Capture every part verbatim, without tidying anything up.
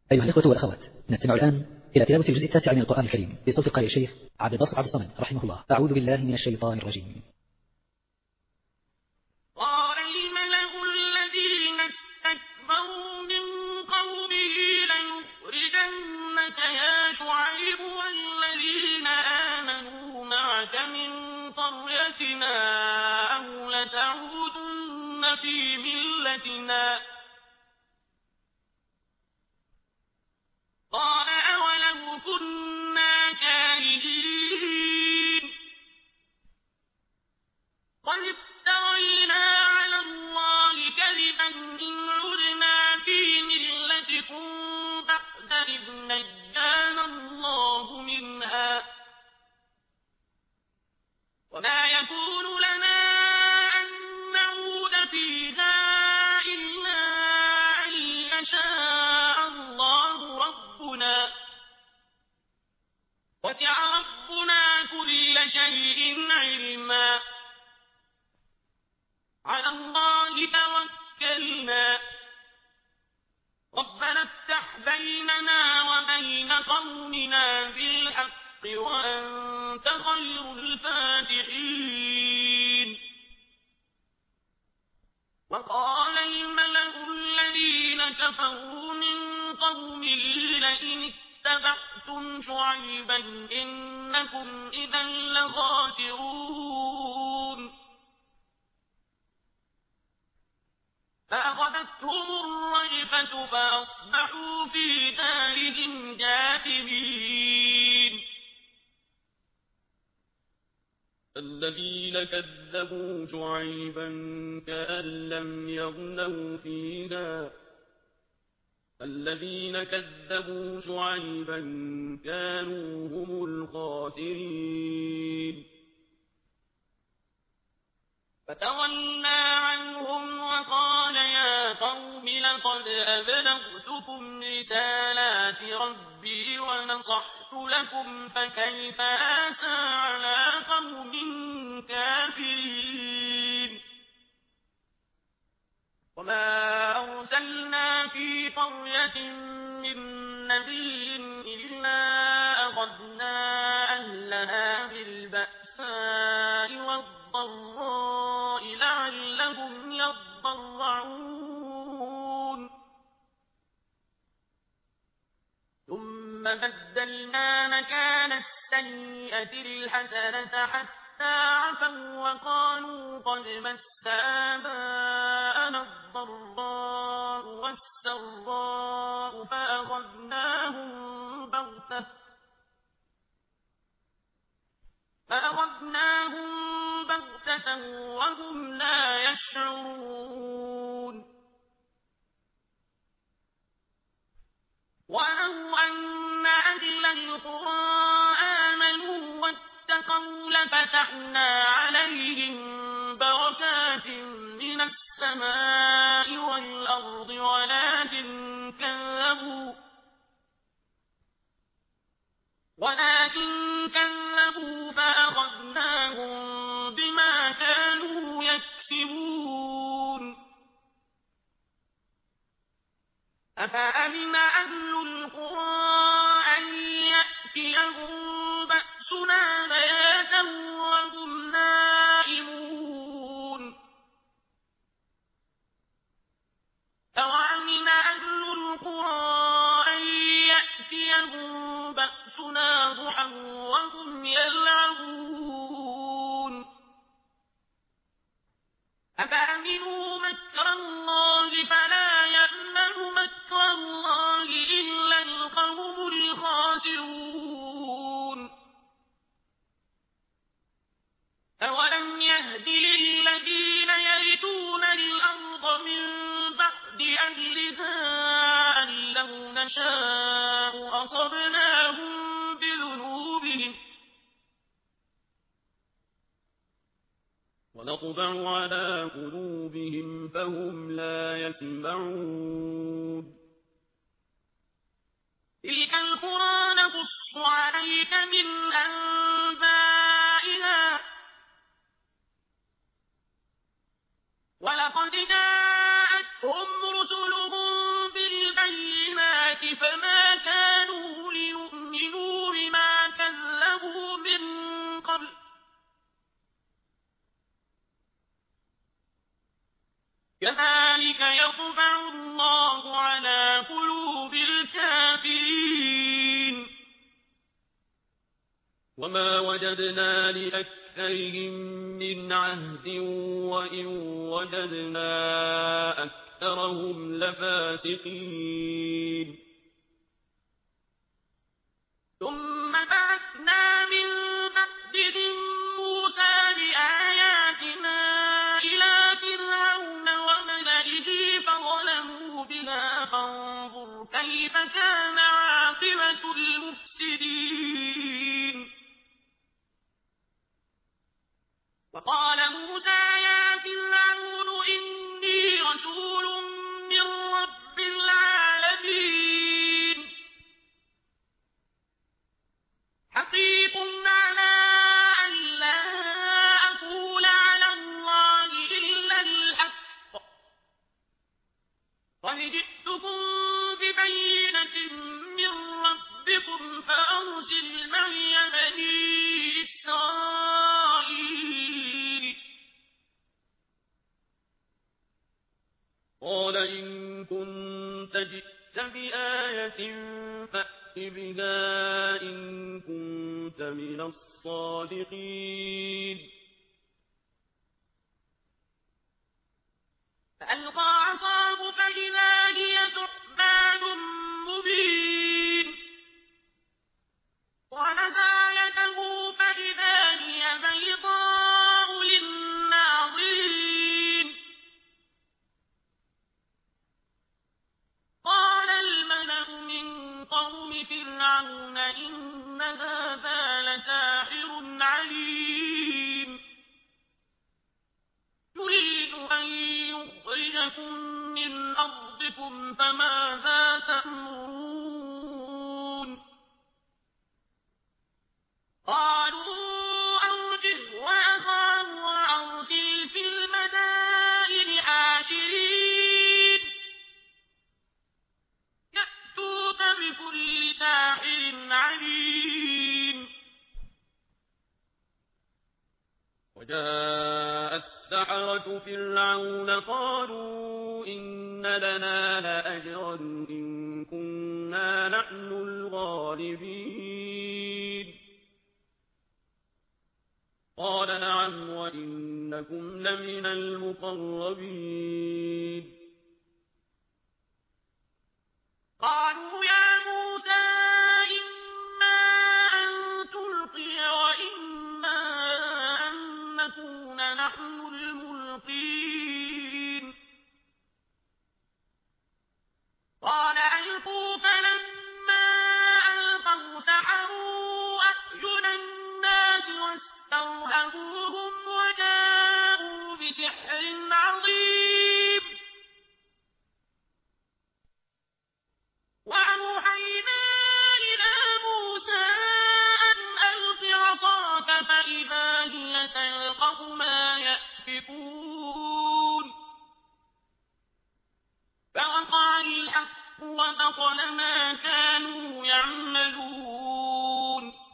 أيها الإخوة والأخوات، نستمع الآن إلى تلاوة الجزء التاسع من القرآن الكريم بصوت قارئ الشيخ عبد الناصر عبد الصمد رحمه الله. أعوذ بالله من الشيطان الرجيم. قال الملأ الذين استكبروا من قومه لنخرجنك يا شعيب والذين آمنوا معك من قريتنا أو لتعودن في ملتنا. قال أولو كنا كارهين قد افترينا على الله كذبا إن عدنا في ملتكم بعد إذ نجانا الله منها وما يكون لنا أن نعود فيها إلا أن يشاء الله ربنا وسع ربنا كل شيء علما على الله توكلنا ربنا افتح بيننا وبين قومنا بالحق وأنت خير الفاتحين. وقال الملأ الذين كفروا من قومه لئن اتبعتم شعيبا إنكم إذا لخاسرون فأخذتهم الرجفة فأصبحوا في دارهم جاثمين. الذين كذبوا شعيبا كأن لم يغنوا فيها الذين كذبوا شعيبا كانوا هم الخاسرين. فتولى عنهم وقال يا قوم لقد أبلغتكم رسالات ربي ونصحت لكم فكيف آسى على قوم كافرين. وما أرسلنا في قرية من نبي إلا أخذنا أهلها بالبأساء والضراء لعلهم يضرعون ثم بدلنا مكان السيئة الحسنة حتى عفوا وقالوا قد مس آباءنا الضراء والسراء فأخذناهم بغتة فأخذناهم بغتة وهم لا يشعرون. ولو أن أهل القرى آمنوا واتقوا لفتحنا عليهم بركات من السماء والأرض ولكن كذبوا ولكن كذبوا فأخذناهم بما كانوا يكسبون. أفأمن أهل القرى أن يأتيهم بأسنا بياتا وهم نائمون أوأمن أهل القرى أن يأتيهم بأسنا ضحى وهم يلعبون أفأمنوا مكر الله فلا يأمن مكر الله إلا القوم الخاسرون. أولم يهد للذين يرثون الأرض من بعد أهلها أن لو نشاء أصبناهم بذنوبهم ونطبع على قلوبهم فهم لا يسمعون. تلك القرى نقص عليك من أنبائها ولقد جاءتهم رسلهم بالبينات فما وجدنا لأكثرهم من عهد وإن وجدنا أكثرهم لفاسقين ثم بعثنا من بعدهم موسى بآياتنا إلى فرعون وملئه فظلموا بها فانظر كيف كان عاقبة المفسدين وقال موسى يا فرعون إني رسول من رب العالمين حقيق على أن لا أقول على الله إلا الحق قد جئتكم ببينة من ربكم فأرسل معي بني إسرائيل قال إن كنت جئت بآية فأت بها إن كنت من الصادقين فألقى عصاه فإذا هي ثعبان مبين ونزع يده فإذا هي بيضاء للناظرين قال الملأ من قوم فرعون إن هذا لساحر عليم يريد أن يخرجكم من أرضكم فماذا تأمرون قالوا أرجه وأخاه وأرسل في المدائن حاشرين يأتوك بكل ساحر عليم وجاء السحرة فرعون قالوا إن لنا لأجرا إن كنا نحن الغالبين قال نعم وإنكم لمن المقربين قالوا يا موسى إما أن تلقي وإما أن نكون نحن الملقين قال ألقوا فلما ألقوا سحروا أعين الناس واسترهبوهم وجاءوا بسحر عظيم وأوحينا إلى موسى أن ألق عصاك فإذا هي تلقف ما يأفكون فوقع الحق وبطل ما كانوا يعملون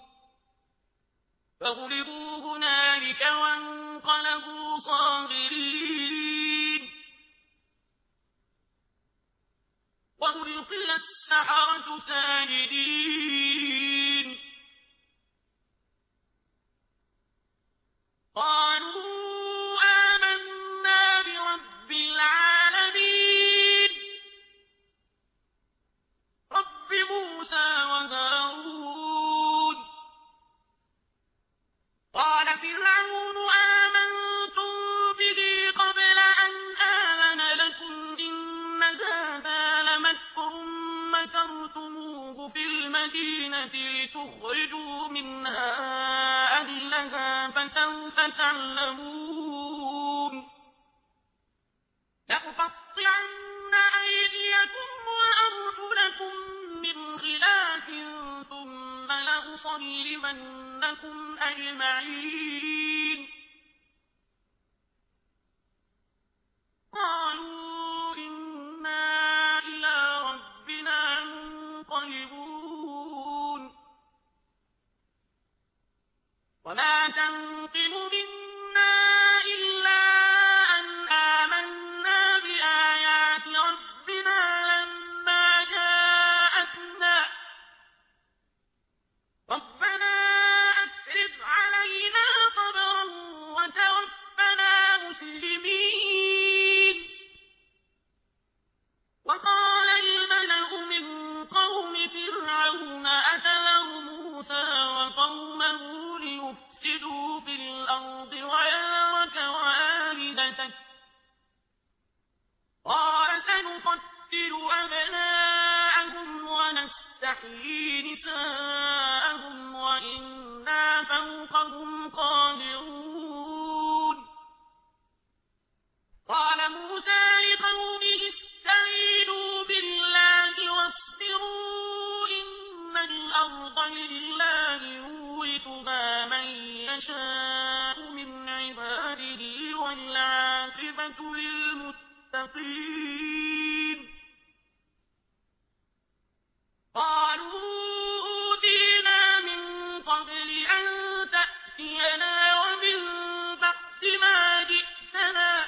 فغلبوا هنالك وانقلبوا صاغرين وألقي السحرة ساجدين قالوا آمنا برب العالمين رب موسى وهارون قال فرعون آمنتم به قبل أن آذن لكم إن هذا لمكر مكرتموه في المدينة لتخرجوا منها أهلها فسوف تعلمون لأقطعن أيديكم وأرجلكم من خلاف ثم لأصلبنكم أجمعين قالوا إنا إلى ربنا منقلبون وما تنقم منا إلا أن آمنا بآيات ربنا لما جاءتنا ربنا أفرغ نستحيي نساءهم وإنا فوقهم قاهرون قال موسى لقومه استعينوا بالله واصبروا إن الأرض لله يورثها من يشاء من عباده والعاقبة للمتقين قالوا أوتينا من قبل أن تأتينا ومن بعد ما جئتنا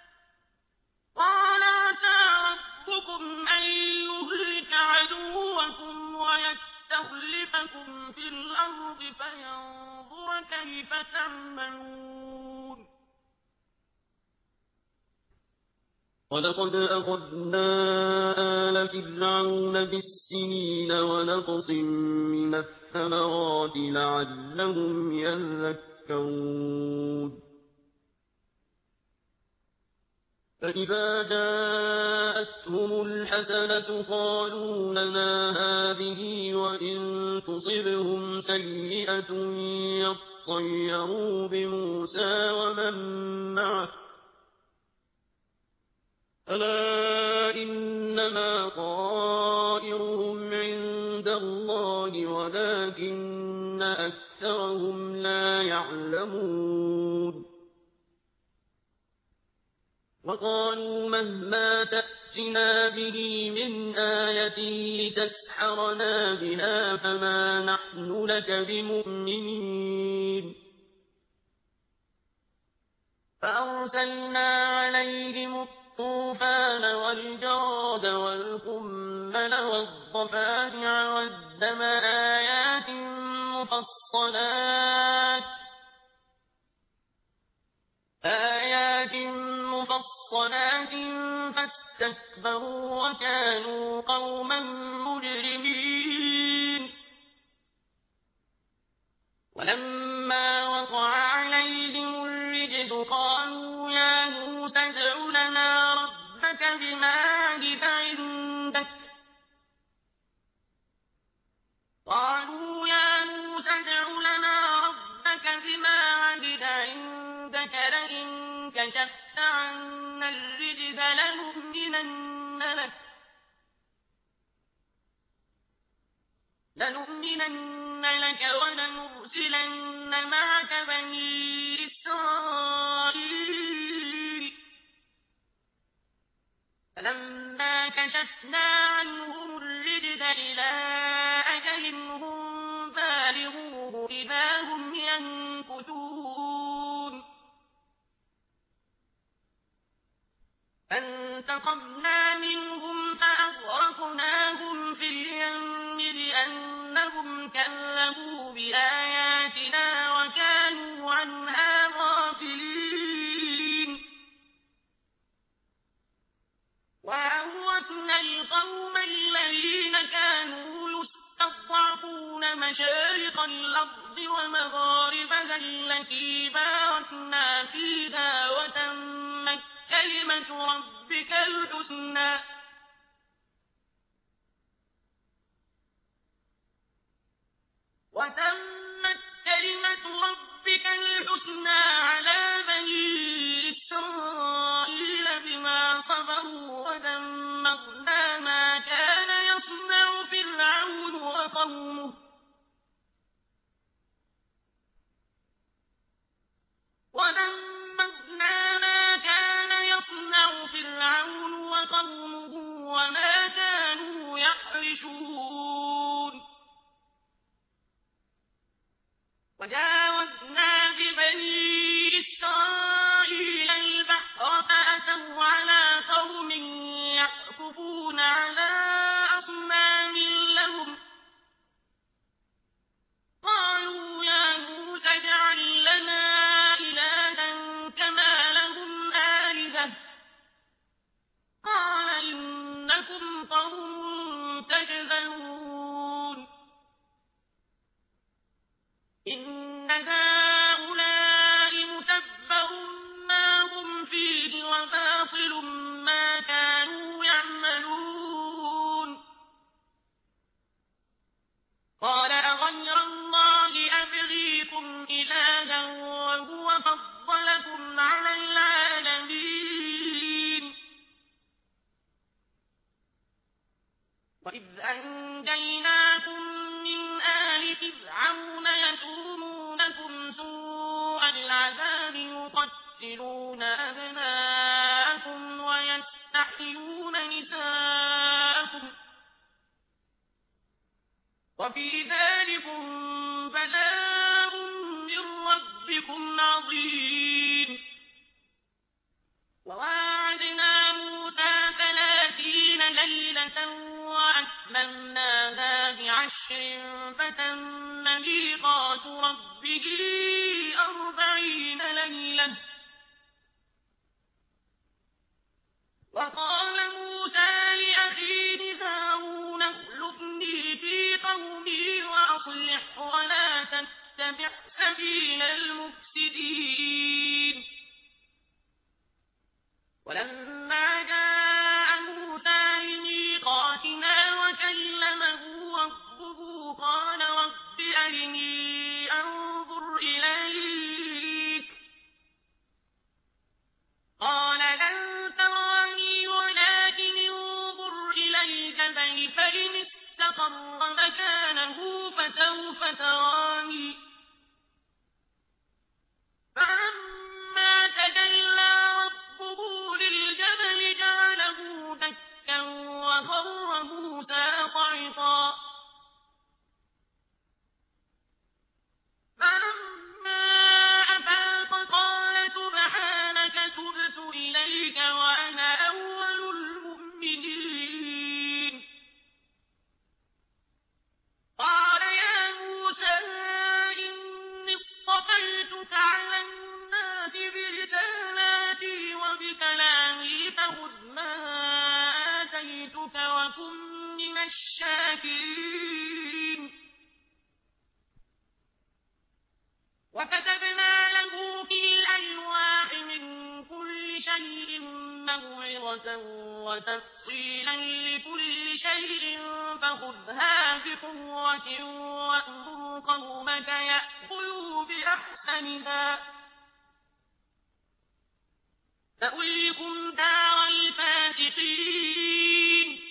قال عسى ربكم أن يهلك عدوكم ويستخلفكم في الأرض فينظر كيف تعملون ولقد أخذنا آل فرعون بالسنين ونقص من الثمرات لعلهم يذكرون فإذا جاءتهم الحسنة قالوا لنا هذه وإن تصبهم سيئة يطيروا بموسى ومن معه ألا إنما طائرهم عند الله ولكن أكثرهم لا يعلمون وقالوا مهما تأتنا به من آية لتسحرنا بها فما نحن لك بمؤمنين فأرسلنا عليهم الطوفان والجراد والقمل والضفادع والدم آيات مفصلات آيات مفصلات فاستكبروا وكانوا قوما مجرمين ولما وقع عليهم الرجز قالوا يا موسى ادع لنا ربك بما عهد عندك قالوا يا موسى ادع لنا ربك بما عهد عندك لئن كشفت عنا الرجز لنؤمنن لك لنؤمنن لك ولنرسلن معك بني إسرائيل فلما كشفنا عنهم الرجز إلى أجل هم بالغوه إذا هم ينكثون فانتقمنا منهم فأغرقناهم في اليم لأنهم كذبوا بآياتنا وكانوا عنها غافلين وأورثنا القوم الذين كانوا يستضعفون مشارق الأرض ومغاربها التي باركنا فيها وتمت كلمة ربك الحسنى وتمت كلمة ربك الحسنى على بني إسرائيل بما صبروا ودمرنا ما كان يصنع فرعون وقومه ودمرنا ما كان يصنع فرعون وقومه وما كانوا يحرشون وجاوزنا ببني إسرائيل البحر فأتوا على قوم يعكفون على أصنام لهم قالوا يا موسى اجعل لنا إلها كما لهم آلهة قال إنكم قوم تجهلون إن ونجيناكم من آل فرعون يسومونكم سوء العذاب يقتلون أبناءكم ويستحيون نساءكم وفي ذلكم بلاء من ربكم عظيم. وواعدنا موسى ثلاثين ليلة وأتممناها بعشر فتم ميقات ربه أربعين ليلة. وقال موسى لأخيه هارون اخلفني في قومي وأصلح ولا تتبع سبيل المفسدين. ولما جاء موسى لميقاتنا وكلمه ربه قال رب أرني أنظر إليك قال لن تراني ولكن انظر إلى الجبل فإن استقر مكانه فسوف تراني. فلما تجلى ربه للجبل جعله دكا وخر موسى صعقا. فلما أفاق قال سبحانك تبت إليك وأنا أول المؤمنين. قال يا موسى إني اصطفيتك على الناس برسالاتي وبكلامي فخذ ما آتيتك وكن من الشاكرين. وكتبنا له في الألواح من كل شيء موعظة وتفصيلا لكل شيء فخذها بقوة وأمر قومك يأخذوا بأحسنها سأريكم دار الفاسقين.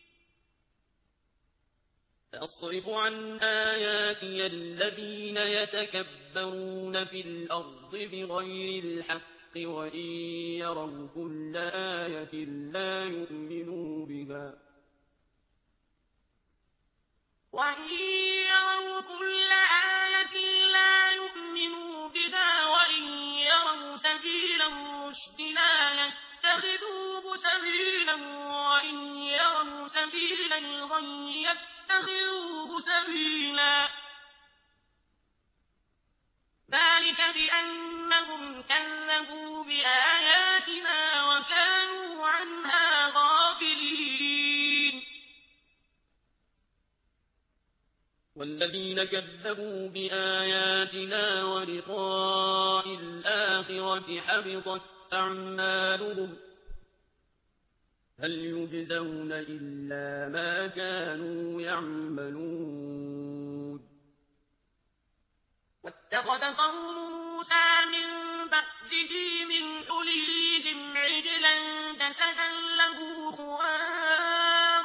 سأصرف عن آياتي الذين يتكبرون في الأرض بغير الحق وإن يروا كل آية لا يؤمنوا بها وإن يروا كل آية لا يؤمنوا بها وإن يروا سبيل الرشد لا يتخذوه سبيلا وإن يروا سبيل الغي يتخذوه سبيلا. ذلك بأنهم كذبوا بآياتنا وكانوا عنها غافلين. والذين كذبوا بآياتنا ولقاء الآخرة حبطت أعمالهم هل يجزون إلا ما كانوا يعملون. واتخذ قوم موسى من بعده من حليهم عجلا جسدا له خوار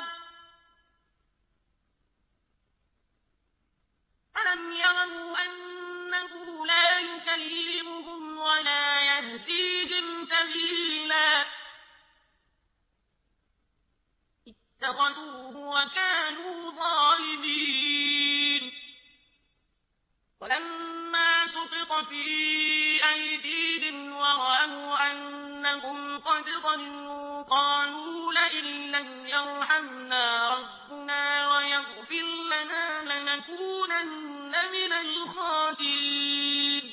ألم يروا أنه لا يكلمهم ولا يهديهم سبيلا اتخذوه وكانوا ظالمين. ولما سقط في أيديهم ورأوا أنهم قد ضلوا قالوا لئن لم يرحمنا ربنا ويغفر لنا لنكونن من الخاسرين.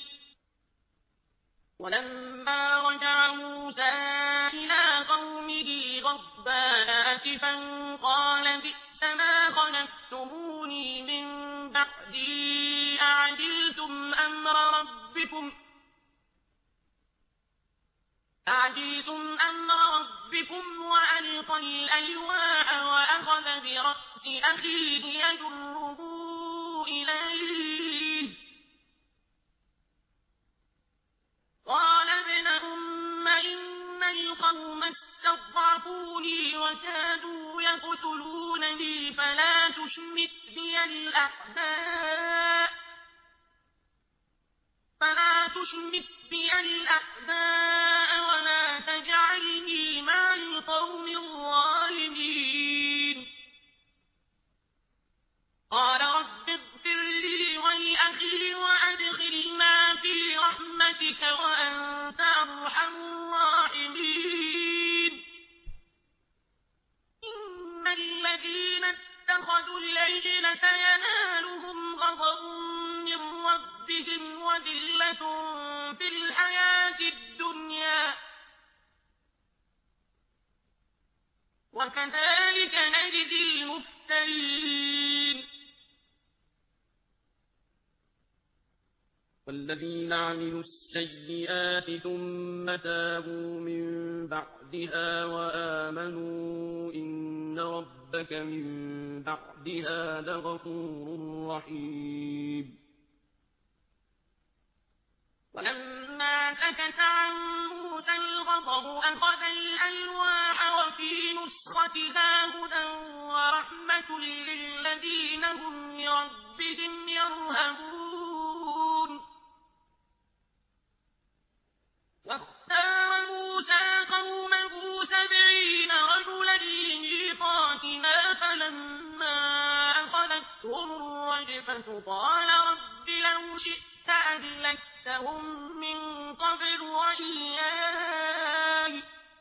ولما رجع موسى إلى قومه غضبان آسفا قال بئس ما خلفتموني من بعدي أعجلتم أمر ربكم أعجلتم أمر ربكم وألقى الألواح وأخذ برأس أخيه يجره إليه قال ابن أم إن القوم استضعفوني وكادوا تقتلونني فلا تشمت بي الأعداء فلا تشمت بي الأعداء ولا تجعلني مع القوم الظالمين. قال رب اغفر لي ولأخي وأدخلنا في رحمتك وأنت أرحم الراحمين. إن الذين اتخذوا العجل سينالهم غضب من ربهم وذلة في الحياة الدنيا وكذلك نجزي المفترين. والذين عملوا السيئات ثم تابوا من بعدها وآمنوا إن ربك من بعدها لغفور رحيم. ولما سكت عن موسى الغضب أخذ الألواح وفي نسختها هدى ورحمة للذين هم لربهم يرهبون. واختار موسى قومه سبعين رجلا لميقاتنا فلما أخذتهم الرجفة قال رب لو شئت أهلكتهم من قبل وإياي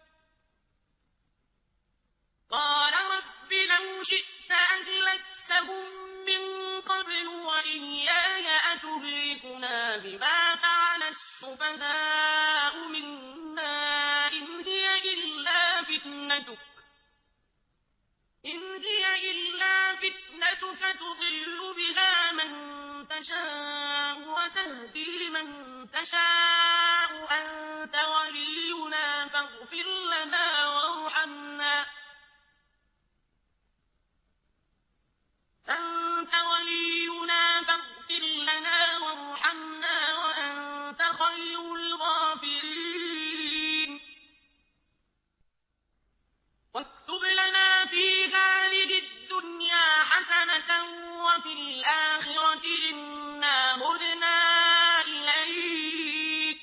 قال رب لو شئت أهلكتهم من قبل وإياي أتهلكنا بما فعل السفهاء منا إن هي إلا فتنتك إن هي إلا فتنتك تضل بها من تشاء وتهدي من تشاء أنت ولينا فاغفر لنا وارحمنا أنت ولينا فاغفر لنا وارحمنا وأنت خير الغافرين. واكتب لنا في هذه الدنيا حسنة وفي الآخرة إنا هدنا إليك.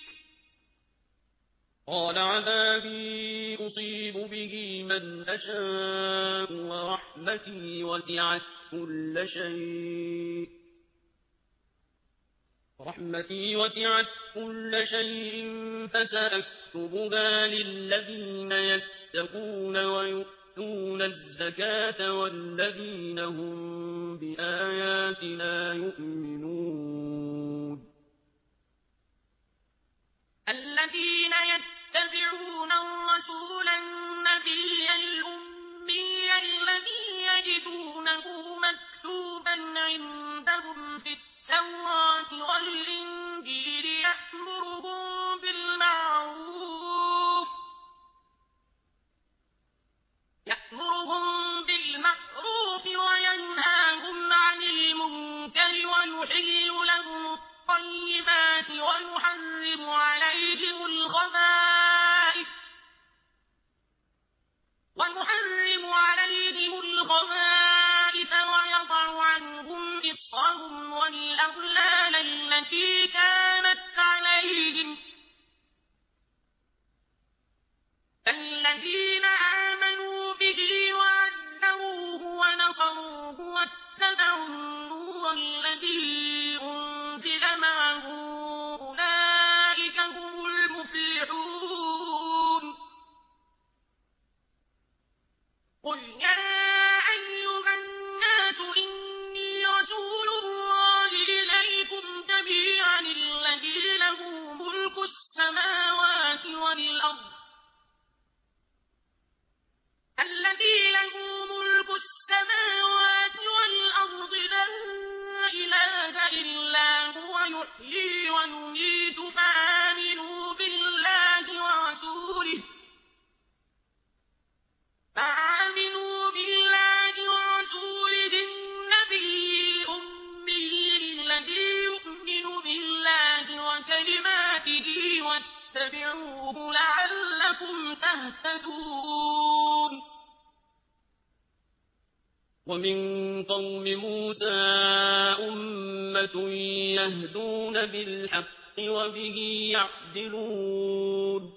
قال عذابي أصيب به من أشاء ورحمتي وسعت كل شيء رحمتي وسعت كل شيء فسأكتبها للذين يتقون ويؤتون الزكاة والذين هم بآياتنا يؤمنون. الذين يتبعون الرسول النبي الأمي الذي يجدونه مكتوبا عندهم في التوراة والإنجيل يأمرهم بالمعروف يأمرهم بالمعروف وينهاهم عن المنكر ويحل لهم الطيبات ويحرم عليهم الخبائث ويحرم عليهم الخبائث ويضع عنهم إصرهم والأغلال التي كانت عليهم. الذين آمنوا به وعزروه ونصروه واتبعوا النور الذي أنزل معه أولئك هم المفلحون. قل يا أيها الناس إني رسول الله إليكم جميعا الذي له ملك السماوات والأرض الذي له ملك السماوات والأرض لا إله إلا هو يحيي ويميت فآمنوا بالله ورسوله فآمنوا بالله ورسوله النبي الأمي الذي يؤمن بالله وكلماته واتبعوه لعلكم تهتدون. ومن قوم موسى أمة يهدون بالحق وبه يعدلون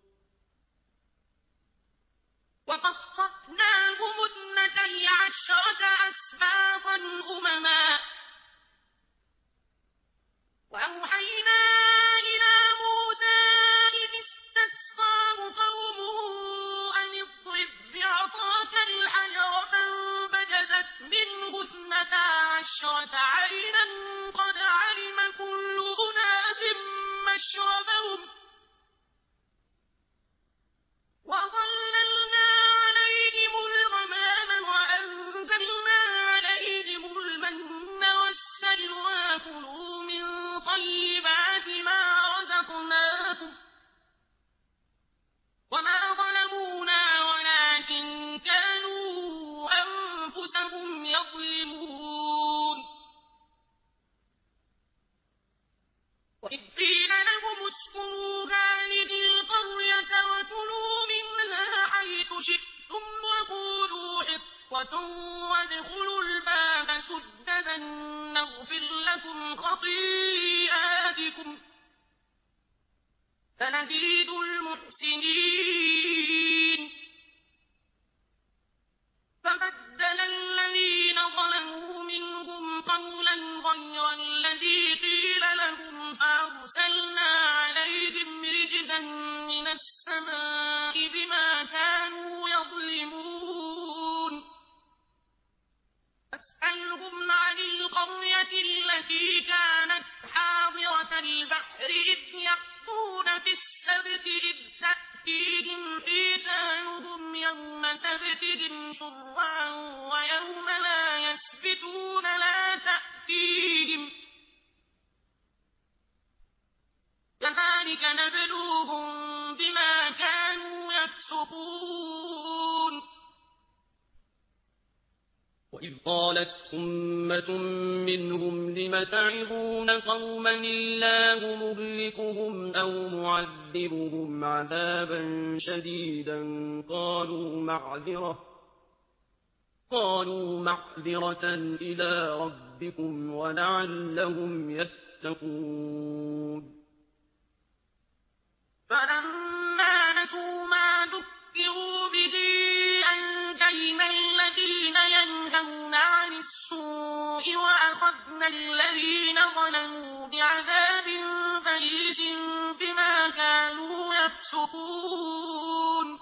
وقطعناهم اثنتي عشرة أسباطا أمما وأوحينا إلى موسى إذ استسقاه قومه أن اضرب بعصاك الحجر فانبجست منه اثنتا عشرة عينا قد علم كل أناس مشربهم وظللنا عليهم الغمام وأنزلنا عليهم المن والسلوى كلوا من طيبات ما رزقناكم وما ظلمونا ولكن كانوا أنفسهم يظلمون وإذ قيل لهم اسكنوا هذه القرية وكلوا منها حيث شئتم وقولوا حطة وادخلوا الباب سددا نغفر لكم خطيئاتكم سنزيد المحسنين فبدل الذين ظلموا منهم قولا غير الذي قيل لهم فأرسلنا عليهم رجزا من السماء بما كانوا يظلمون فاسألهم عن القرية التي كانت حاضرة البحر إذ يأتون في السبت إذ تأتيهم حيتانهم يوم سبتهم شرعا ويوم لا يسبتون لا تأتيهم كذلك نبلوهم بما كانوا يفسقون وإذ قالت أمة منهم لم تعظون قوما الله مهلكهم أو معذبهم عذابا شديدا قالوا معذرة قالوا معذرة إلى ربكم ولعلهم يتقون فلما نسوا ما ذكروا به أنجينا الذين ينهون عن السوء وأخذنا الذين ظلموا بعذاب بئيس بما كانوا يفسقون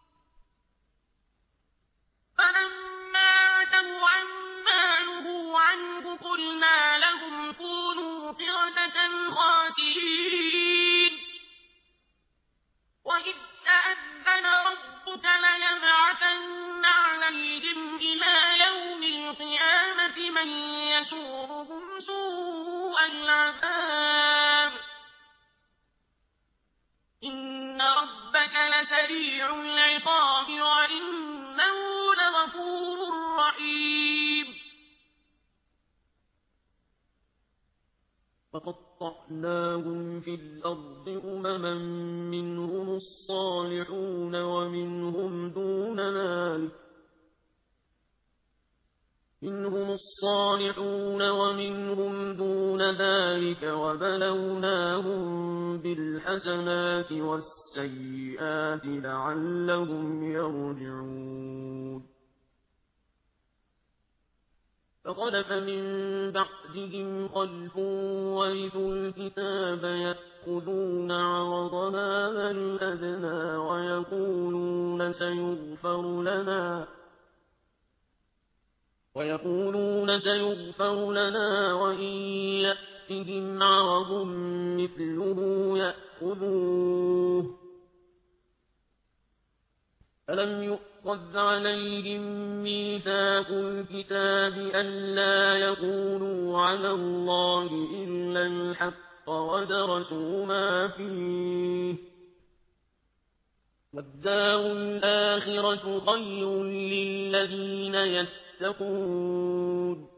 فلما عتوا عما نهوا عنه قلنا لهم كونوا قردة خاسئين وإذ تأذن ربك ليبعثن عليهم إلى يوم القيامة من يسومهم سوء العذاب إن ربك لسريع العقاب وإنه لغفور رحيم فقطعناهم في الأرض أمما منهم الصالحون ومنهم دون ذلك منهم الصالحون ومنهم دون ذلك وبلوناهم بالحسنات والسيئات لعلهم يرجعون فخلف من بعدهم خلف ورثوا الكتاب يأخذون عرض هذا الأدنى ويقولون سيغفر لنا ويقولون سيغفر لنا وإن يأتهم عرض مثله يأخذوه ألم يؤخذ عليهم ميثاق الكتاب ألا يقولوا على الله إلا الحق ودرسوا ما فيه والدار الآخرة خير للذين يتقون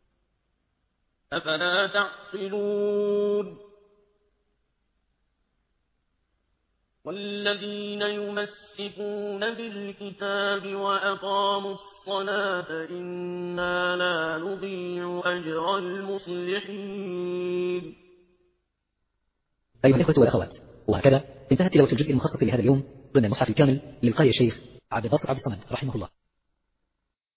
أفلا تعقلون والذين يمسكون بالكتاب وأقاموا الصلاة إنا لا نضيع أجر المصلحين. أيها الإخوة والأخوات، وهكذا انتهت تلاوة الجزء المخصص لهذا اليوم ضمن المصحف الكامل للقارئ الشيخ عبد الباسط عبد الصمد رحمه الله.